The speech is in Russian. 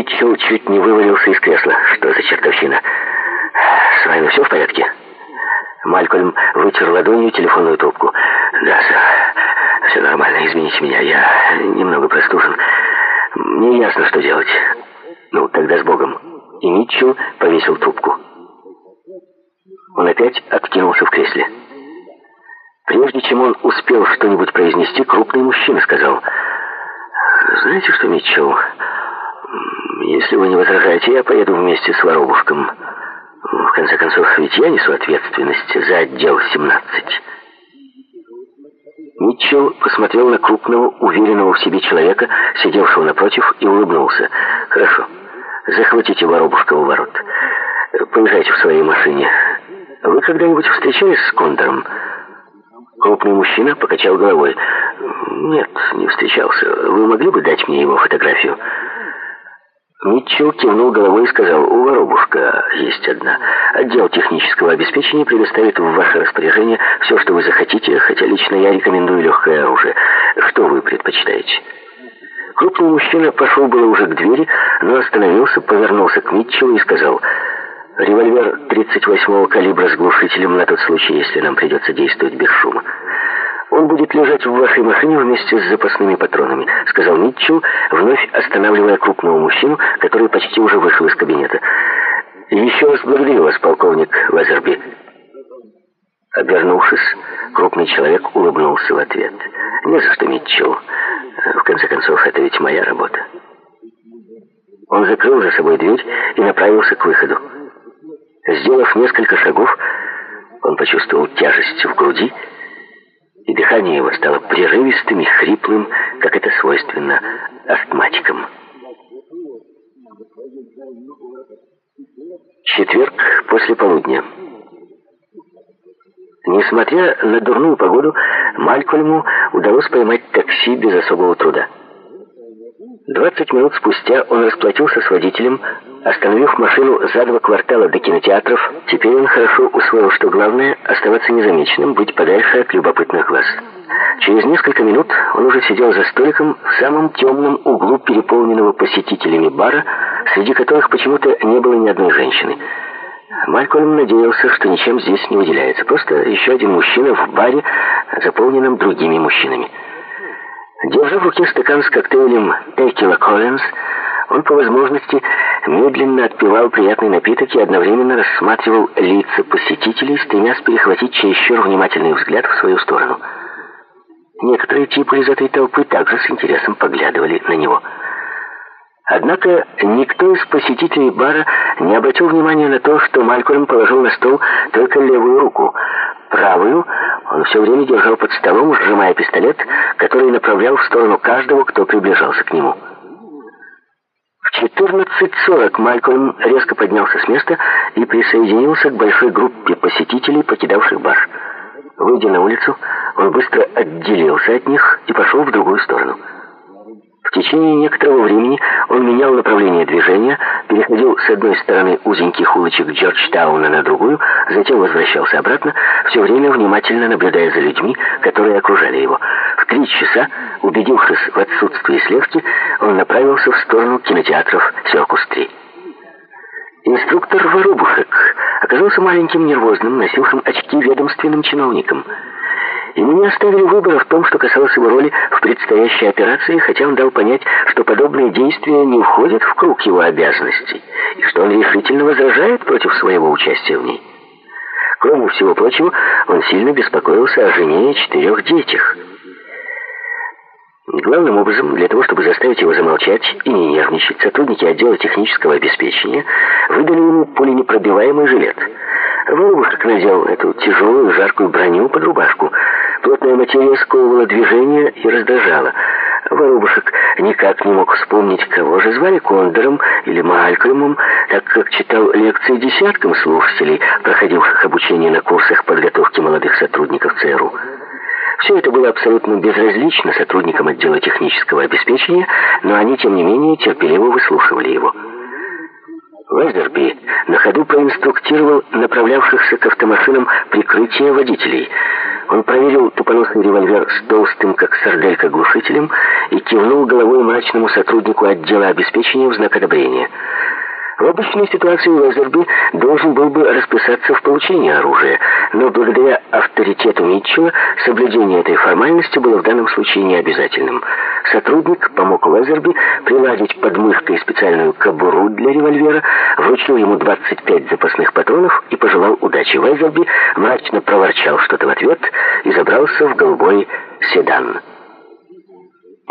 Митчелл чуть не вывалился из кресла. Что за чертовщина? С вами все в порядке? Малькольм вытер ладонью телефонную трубку. Да, сэр. Все нормально, извините меня. Я немного простужен. Мне ясно, что делать. Ну, тогда с Богом. И Митчелл повесил трубку. Он опять откинулся в кресле. Прежде чем он успел что-нибудь произнести, крупный мужчина сказал: «Знаете что, Митчелл, если вы не возражаете, я поеду вместе с воробушком. В конце концов, ведь я несу ответственность за отдел 17». Митчелл посмотрел на крупного, уверенного в себе человека, сидевшего напротив, и улыбнулся. «Хорошо, захватите воробушка у ворот. Поезжайте в своей машине. Вы когда-нибудь встречались с Кондором?» Крупный мужчина покачал головой. «Нет, не встречался. Вы могли бы дать мне его фотографию?» Митчелл кивнул головой и сказал: «У воробушка есть одна. Отдел технического обеспечения предоставит в ваше распоряжение все, что вы захотите, хотя лично я рекомендую легкое оружие. Что вы предпочитаете?» Крупный мужчина пошел было уже к двери, но остановился, повернулся к Митчеллу и сказал: «Револьвер 38-го калибра с глушителем на тот случай, если нам придется действовать без шума. Он будет лежать в вашей машине вместе с запасными патронами», — сказал Митчелл, вновь останавливая крупного мужчину, который почти уже вышел из кабинета. «Еще раз благодарю вас, полковник Лазерби». Обернувшись, крупный человек улыбнулся в ответ. «Не за что, Митчелл. В конце концов, это ведь моя работа». Он закрыл за собой дверь и направился к выходу. Сделав несколько шагов, он почувствовал тяжесть в груди, и дыхание его стало прерывистым и хриплым, как это свойственно астматикам. Четверг после полудня. Несмотря на дурную погоду, Малькольму удалось поймать такси без особого труда. 20 минут спустя он расплатился с водителем, остановив машину за 2 квартала до кинотеатров. Теперь он хорошо усвоил, что главное — оставаться незамеченным, быть подальше от любопытных глаз. Через несколько минут он уже сидел за столиком в самом темном углу переполненного посетителями бара, среди которых почему-то не было ни одной женщины. Малькольм надеялся, что ничем здесь не выделяется. Просто еще один мужчина в баре, заполненном другими мужчинами. Держа в руке стакан с коктейлем «Текила Коллинз», он по возможности медленно отпивал приятный напиток и одновременно рассматривал лица посетителей, стремясь перехватить чересчур внимательный взгляд в свою сторону. Некоторые типы из этой толпы также с интересом поглядывали на него. Однако никто из посетителей бара не обратил внимания на то, что Малькольм положил на стол только левую руку. Правую он все время держал под столом, сжимая пистолет, который направлял в сторону каждого, кто приближался к нему. В 14:40 Малькольм резко поднялся с места и присоединился к большой группе посетителей, покидавших бар. Выйдя на улицу, он быстро отделился от них и пошел в другую сторону. В течение некоторого времени он менял направление движения, переходил с одной стороны узеньких улочек Джорджтауна на другую, затем возвращался обратно, все время внимательно наблюдая за людьми, которые окружали его. В 3 часа, убедившись в отсутствии слежки, он направился в сторону кинотеатров «Серкус-3». Инструктор воробушек оказался маленьким нервозным, носившим очки ведомственным чиновником. Ему не оставили выбора в том, что касалось его роли в предстоящей операции, хотя он дал понять, что подобные действия не входят в круг его обязанностей, и что он решительно возражает против своего участия в ней. Кроме всего прочего, он сильно беспокоился о жене и 4 детях. Главным образом, для того, чтобы заставить его замолчать и не нервничать, сотрудники отдела технического обеспечения выдали ему пуленепробиваемый жилет. Воробушек надел эту тяжелую жаркую броню под рубашку. Плотная материя сковывала движение и раздражала. Воробушек никак не мог вспомнить, кого же звали Кондором или Малькольмом, так как читал лекции десяткам слушателей, проходивших обучение на курсах подготовки молодых сотрудников ЦРУ. Все это было абсолютно безразлично сотрудникам отдела технического обеспечения, но они, тем не менее, терпеливо выслушивали его. Лазерби на ходу проинструктировал направлявшихся к автомашинам прикрытия водителей. Он проверил тупоносный револьвер с толстым, как сарделька, глушителем и кивнул головой мрачному сотруднику отдела обеспечения в знак одобрения. В обычной ситуации Уэзерби должен был бы расписаться в получении оружия, но благодаря авторитету Митчелла соблюдение этой формальности было в данном случае необязательным. Сотрудник помог Уэзерби приладить под мышкой специальную кобуру для револьвера, вручил ему 25 запасных патронов и пожелал удачи. Уэзерби мрачно проворчал что-то в ответ и забрался в голубой седан.